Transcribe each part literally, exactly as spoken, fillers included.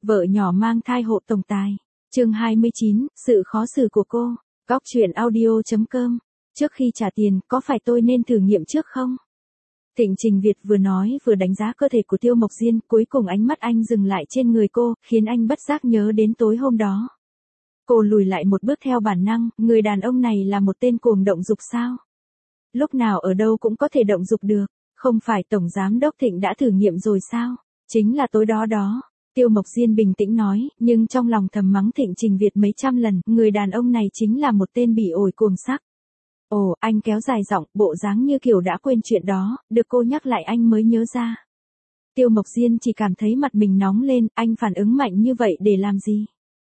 Vợ nhỏ mang thai hộ tổng tài. Chương hai mươi chín, sự khó xử của cô. Góc truyện audio chấm com. Trước khi trả tiền, có phải tôi nên thử nghiệm trước không? Thịnh Trình Việt vừa nói vừa đánh giá cơ thể của Tiêu Mộc Diên, cuối cùng ánh mắt anh dừng lại trên người cô, khiến anh bất giác nhớ đến tối hôm đó. Cô lùi lại một bước theo bản năng, người đàn ông này là một tên cuồng động dục sao? Lúc nào ở đâu cũng có thể động dục được, không phải Tổng Giám Đốc Thịnh đã thử nghiệm rồi sao? Chính là tối đó đó. Tiêu Mộc Diên bình tĩnh nói, nhưng trong lòng thầm mắng Thịnh Trình Việt mấy trăm lần, người đàn ông này chính là một tên bị ổi cuồng sắc. Ồ, anh kéo dài giọng, bộ dáng như kiểu đã quên chuyện đó, được cô nhắc lại anh mới nhớ ra. Tiêu Mộc Diên chỉ cảm thấy mặt mình nóng lên, anh phản ứng mạnh như vậy để làm gì?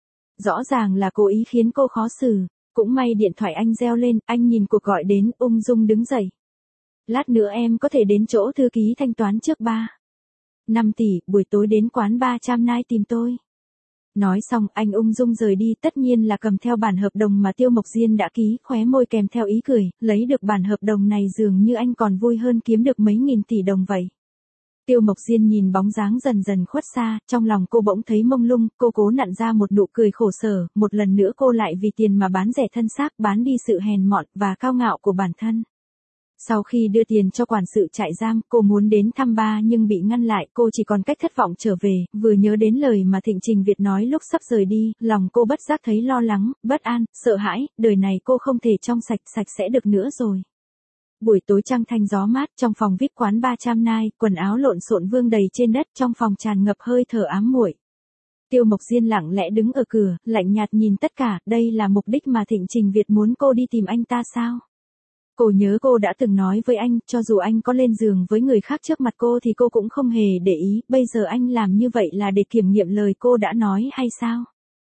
Rõ ràng là cố ý khiến cô khó xử, cũng may điện thoại anh reo lên, anh nhìn cuộc gọi đến, ung dung đứng dậy. Lát nữa em có thể đến chỗ thư ký thanh toán trước ba. năm tỷ, buổi tối đến quán ba trăm nai tìm tôi. Nói xong, anh ung dung rời đi, tất nhiên là cầm theo bản hợp đồng mà Tiêu Mộc Diên đã ký, khóe môi kèm theo ý cười, lấy được bản hợp đồng này dường như anh còn vui hơn kiếm được mấy nghìn tỷ đồng vậy. Tiêu Mộc Diên nhìn bóng dáng dần dần khuất xa, trong lòng cô bỗng thấy mông lung, cô cố nặn ra một nụ cười khổ sở, một lần nữa cô lại vì tiền mà bán rẻ thân xác, bán đi sự hèn mọn và cao ngạo của bản thân. Sau khi đưa tiền cho quản sự trại giam, cô muốn đến thăm ba nhưng bị ngăn lại, cô chỉ còn cách thất vọng trở về, vừa nhớ đến lời mà Thịnh Trình Việt nói lúc sắp rời đi, lòng cô bất giác thấy lo lắng, bất an, sợ hãi, đời này cô không thể trong sạch, sạch sẽ được nữa rồi. Buổi tối trăng thanh gió mát, trong phòng vê i pê quán ba trăm nai, quần áo lộn xộn vương đầy trên đất, trong phòng tràn ngập hơi thở ám muội. Tiêu Mộc Diên lặng lẽ đứng ở cửa, lạnh nhạt nhìn tất cả, đây là mục đích mà Thịnh Trình Việt muốn cô đi tìm anh ta sao? Cô nhớ cô đã từng nói với anh, cho dù anh có lên giường với người khác trước mặt cô thì cô cũng không hề để ý, bây giờ anh làm như vậy là để kiểm nghiệm lời cô đã nói hay sao?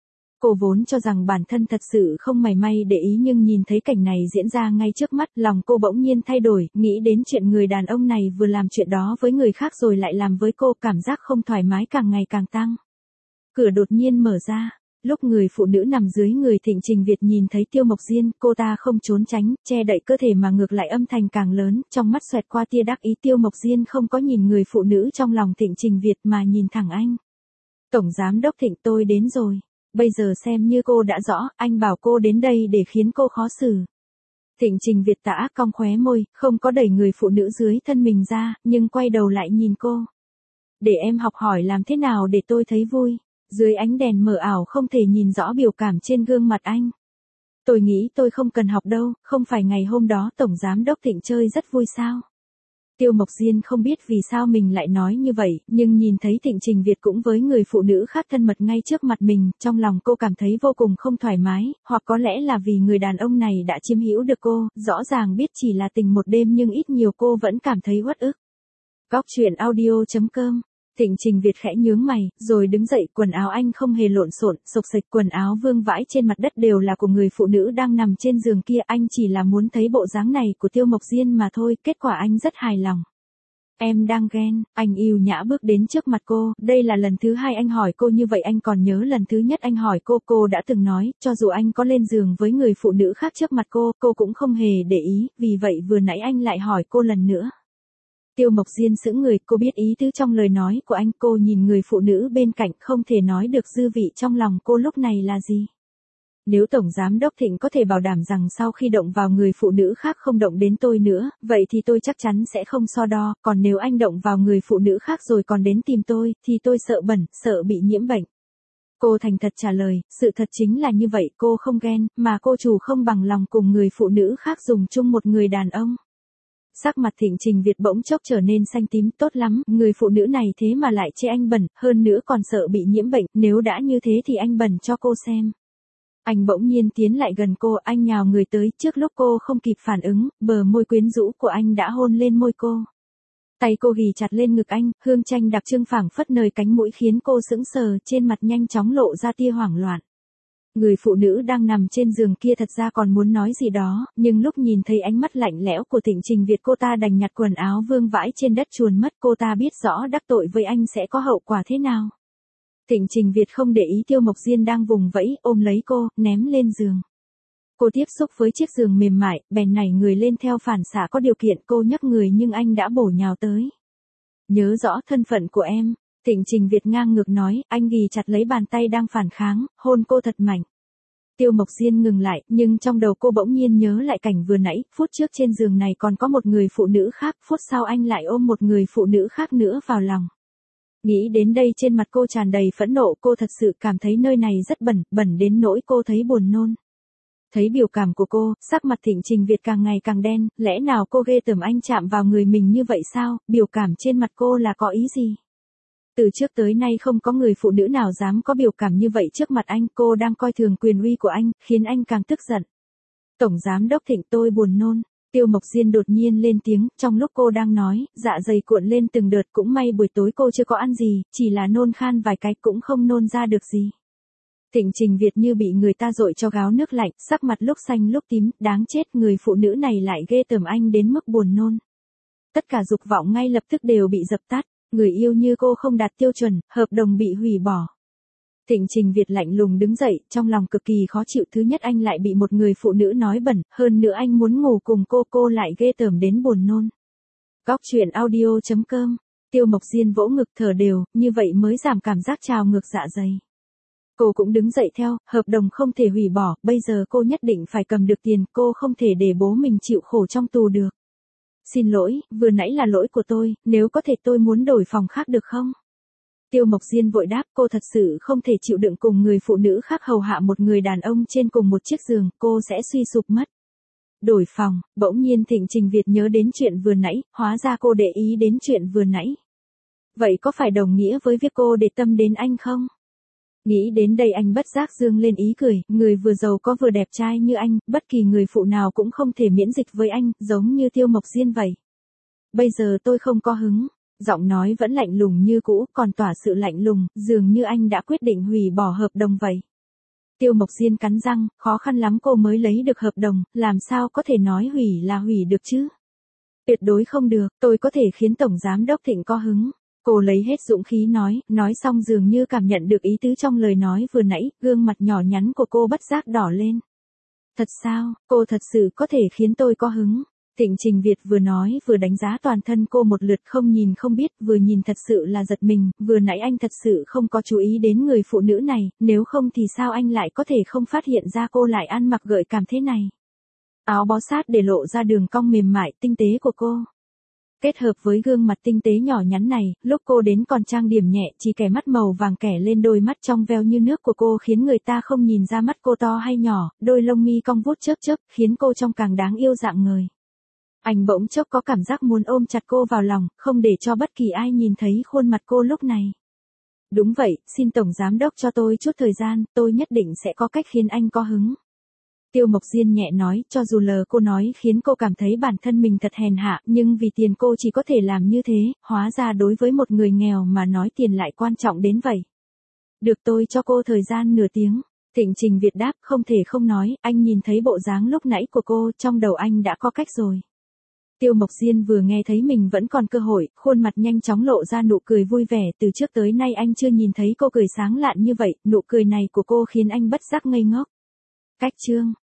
Cô vốn cho rằng bản thân thật sự không mảy may để ý nhưng nhìn thấy cảnh này diễn ra ngay trước mắt, lòng cô bỗng nhiên thay đổi, nghĩ đến chuyện người đàn ông này vừa làm chuyện đó với người khác rồi lại làm với cô, cảm giác không thoải mái càng ngày càng tăng. Cửa đột nhiên mở ra. Lúc người phụ nữ nằm dưới người Thịnh Trình Việt nhìn thấy Tiêu Mộc Diên, cô ta không trốn tránh, che đậy cơ thể mà ngược lại âm thanh càng lớn, trong mắt xoẹt qua tia đắc ý. Tiêu Mộc Diên không có nhìn người phụ nữ trong lòng Thịnh Trình Việt mà nhìn thẳng anh. Tổng Giám Đốc Thịnh, tôi đến rồi. Bây giờ xem như cô đã rõ, anh bảo cô đến đây để khiến cô khó xử. Thịnh Trình Việt tả cong khóe môi, không có đẩy người phụ nữ dưới thân mình ra, nhưng quay đầu lại nhìn cô. Để em học hỏi làm thế nào để tôi thấy vui. Dưới ánh đèn mờ ảo không thể nhìn rõ biểu cảm trên gương mặt anh. Tôi nghĩ tôi không cần học đâu, không phải ngày hôm đó Tổng Giám Đốc Thịnh chơi rất vui sao? Tiêu Mộc Diên không biết vì sao mình lại nói như vậy, nhưng nhìn thấy Thịnh Trình Việt cũng với người phụ nữ khác thân mật ngay trước mặt mình, trong lòng cô cảm thấy vô cùng không thoải mái, hoặc có lẽ là vì người đàn ông này đã chiếm hữu được cô, rõ ràng biết chỉ là tình một đêm nhưng ít nhiều cô vẫn cảm thấy uất ức. Góc truyện audio chấm com. Thịnh Trình Việt khẽ nhướng mày, rồi đứng dậy, quần áo anh không hề lộn xộn, xộc xệch, quần áo vương vãi trên mặt đất đều là của người phụ nữ đang nằm trên giường kia, anh chỉ là muốn thấy bộ dáng này của Tiêu Mộc Diên mà thôi, kết quả anh rất hài lòng. Em đang ghen, anh yêu nhã bước đến trước mặt cô, đây là lần thứ hai anh hỏi cô như vậy, anh còn nhớ lần thứ nhất anh hỏi cô, cô đã từng nói, cho dù anh có lên giường với người phụ nữ khác trước mặt cô, cô cũng không hề để ý, vì vậy vừa nãy anh lại hỏi cô lần nữa. Tiêu Mộc Diên sững người, cô biết ý tứ trong lời nói của anh, cô nhìn người phụ nữ bên cạnh, không thể nói được dư vị trong lòng cô lúc này là gì. Nếu Tổng Giám Đốc Thịnh có thể bảo đảm rằng sau khi động vào người phụ nữ khác không động đến tôi nữa, vậy thì tôi chắc chắn sẽ không so đo, còn nếu anh động vào người phụ nữ khác rồi còn đến tìm tôi, thì tôi sợ bẩn, sợ bị nhiễm bệnh. Cô thành thật trả lời, sự thật chính là như vậy, cô không ghen, mà cô chủ không bằng lòng cùng người phụ nữ khác dùng chung một người đàn ông. Sắc mặt Thịnh Trình Việt bỗng chốc trở nên xanh tím, tốt lắm, người phụ nữ này thế mà lại chê anh bẩn, hơn nữa còn sợ bị nhiễm bệnh, nếu đã như thế thì anh bẩn cho cô xem. Anh bỗng nhiên tiến lại gần cô, anh nhào người tới, trước lúc cô không kịp phản ứng, bờ môi quyến rũ của anh đã hôn lên môi cô. Tay cô ghì chặt lên ngực anh, hương chanh đặc trưng phảng phất nơi cánh mũi khiến cô sững sờ, trên mặt nhanh chóng lộ ra tia hoảng loạn. Người phụ nữ đang nằm trên giường kia thật ra còn muốn nói gì đó, nhưng lúc nhìn thấy ánh mắt lạnh lẽo của Thịnh Trình Việt cô ta đành nhặt quần áo vương vãi trên đất chuồn mất, cô ta biết rõ đắc tội với anh sẽ có hậu quả thế nào. Thịnh Trình Việt không để ý Tiêu Mộc Diên đang vùng vẫy, ôm lấy cô, ném lên giường. Cô tiếp xúc với chiếc giường mềm mại, bèn nảy người lên theo phản xạ có điều kiện, cô nhấc người nhưng anh đã bổ nhào tới. Nhớ rõ thân phận của em. Thịnh Trình Việt ngang ngược nói, anh ghì chặt lấy bàn tay đang phản kháng, hôn cô thật mạnh. Tiêu Mộc Diên ngừng lại, nhưng trong đầu cô bỗng nhiên nhớ lại cảnh vừa nãy, phút trước trên giường này còn có một người phụ nữ khác, phút sau anh lại ôm một người phụ nữ khác nữa vào lòng. Nghĩ đến đây trên mặt cô tràn đầy phẫn nộ, cô thật sự cảm thấy nơi này rất bẩn, bẩn đến nỗi cô thấy buồn nôn. Thấy biểu cảm của cô, sắc mặt Thịnh Trình Việt càng ngày càng đen, lẽ nào cô ghê tởm anh chạm vào người mình như vậy sao, biểu cảm trên mặt cô là có ý gì? Từ trước tới nay không có người phụ nữ nào dám có biểu cảm như vậy trước mặt anh, cô đang coi thường quyền uy của anh, khiến anh càng tức giận. Tổng giám đốc Thịnh, tôi buồn nôn. Tiêu Mộc Diên đột nhiên lên tiếng, trong lúc cô đang nói, dạ dày cuộn lên từng đợt, cũng may buổi tối cô chưa có ăn gì, chỉ là nôn khan vài cái cũng không nôn ra được gì. Thịnh Trình Việt như bị người ta dội cho gáo nước lạnh, sắc mặt lúc xanh lúc tím, đáng chết, người phụ nữ này lại ghê tởm anh đến mức buồn nôn. Tất cả dục vọng ngay lập tức đều bị dập tắt, người yêu như cô không đạt tiêu chuẩn, hợp đồng bị hủy bỏ. Thịnh Trình Việt lạnh lùng đứng dậy, trong lòng cực kỳ khó chịu, thứ nhất anh lại bị một người phụ nữ nói bẩn, hơn nữa anh muốn ngủ cùng cô, cô lại ghê tởm đến buồn nôn. Góc truyện audio chấm com, Tiêu Mộc Diên vỗ ngực thở đều, như vậy mới giảm cảm giác trào ngược dạ dày. Cô cũng đứng dậy theo, hợp đồng không thể hủy bỏ, bây giờ cô nhất định phải cầm được tiền, cô không thể để bố mình chịu khổ trong tù được. Xin lỗi, vừa nãy là lỗi của tôi, nếu có thể tôi muốn đổi phòng khác được không? Tiêu Mộc Diên vội đáp, cô thật sự không thể chịu đựng cùng người phụ nữ khác hầu hạ một người đàn ông trên cùng một chiếc giường, cô sẽ suy sụp mất. Đổi phòng, bỗng nhiên Thịnh Trình Việt nhớ đến chuyện vừa nãy, hóa ra cô để ý đến chuyện vừa nãy. Vậy có phải đồng nghĩa với việc cô để tâm đến anh không? Nghĩ đến đây anh bất giác dương lên ý cười, người vừa giàu có vừa đẹp trai như anh, bất kỳ người phụ nào cũng không thể miễn dịch với anh, giống như Tiêu Mộc Diên vậy. Bây giờ tôi không có hứng. Giọng nói vẫn lạnh lùng như cũ, còn tỏa sự lạnh lùng, dường như anh đã quyết định hủy bỏ hợp đồng vậy. Tiêu Mộc Diên cắn răng, khó khăn lắm cô mới lấy được hợp đồng, làm sao có thể nói hủy là hủy được chứ? Tuyệt đối không được, tôi có thể khiến Tổng Giám đốc Thịnh có hứng. Cô lấy hết dũng khí nói, nói xong dường như cảm nhận được ý tứ trong lời nói vừa nãy, gương mặt nhỏ nhắn của cô bất giác đỏ lên. Thật sao, cô thật sự có thể khiến tôi có hứng. Thịnh Trình Việt vừa nói vừa đánh giá toàn thân cô một lượt, không nhìn không biết, vừa nhìn thật sự là giật mình, vừa nãy anh thật sự không có chú ý đến người phụ nữ này, nếu không thì sao anh lại có thể không phát hiện ra cô lại ăn mặc gợi cảm thế này. Áo bó sát để lộ ra đường cong mềm mại, tinh tế của cô. Kết hợp với gương mặt tinh tế nhỏ nhắn này, lúc cô đến còn trang điểm nhẹ, chỉ kẻ mắt màu vàng kẻ lên đôi mắt trong veo như nước của cô khiến người ta không nhìn ra mắt cô to hay nhỏ, đôi lông mi cong vuốt chớp chớp, khiến cô trông càng đáng yêu dạng người. Anh bỗng chốc có cảm giác muốn ôm chặt cô vào lòng, không để cho bất kỳ ai nhìn thấy khuôn mặt cô lúc này. Đúng vậy, xin Tổng Giám đốc cho tôi chút thời gian, tôi nhất định sẽ có cách khiến anh có hứng. Tiêu Mộc Diên nhẹ nói, cho dù lờ cô nói khiến cô cảm thấy bản thân mình thật hèn hạ, nhưng vì tiền cô chỉ có thể làm như thế, hóa ra đối với một người nghèo mà nói tiền lại quan trọng đến vậy. Được, tôi cho cô thời gian nửa tiếng. Thịnh Trình Việt đáp, không thể không nói, anh nhìn thấy bộ dáng lúc nãy của cô, trong đầu anh đã có cách rồi. Tiêu Mộc Diên vừa nghe thấy mình vẫn còn cơ hội, khuôn mặt nhanh chóng lộ ra nụ cười vui vẻ, từ trước tới nay anh chưa nhìn thấy cô cười sáng lạn như vậy, nụ cười này của cô khiến anh bất giác ngây ngốc. Cách chương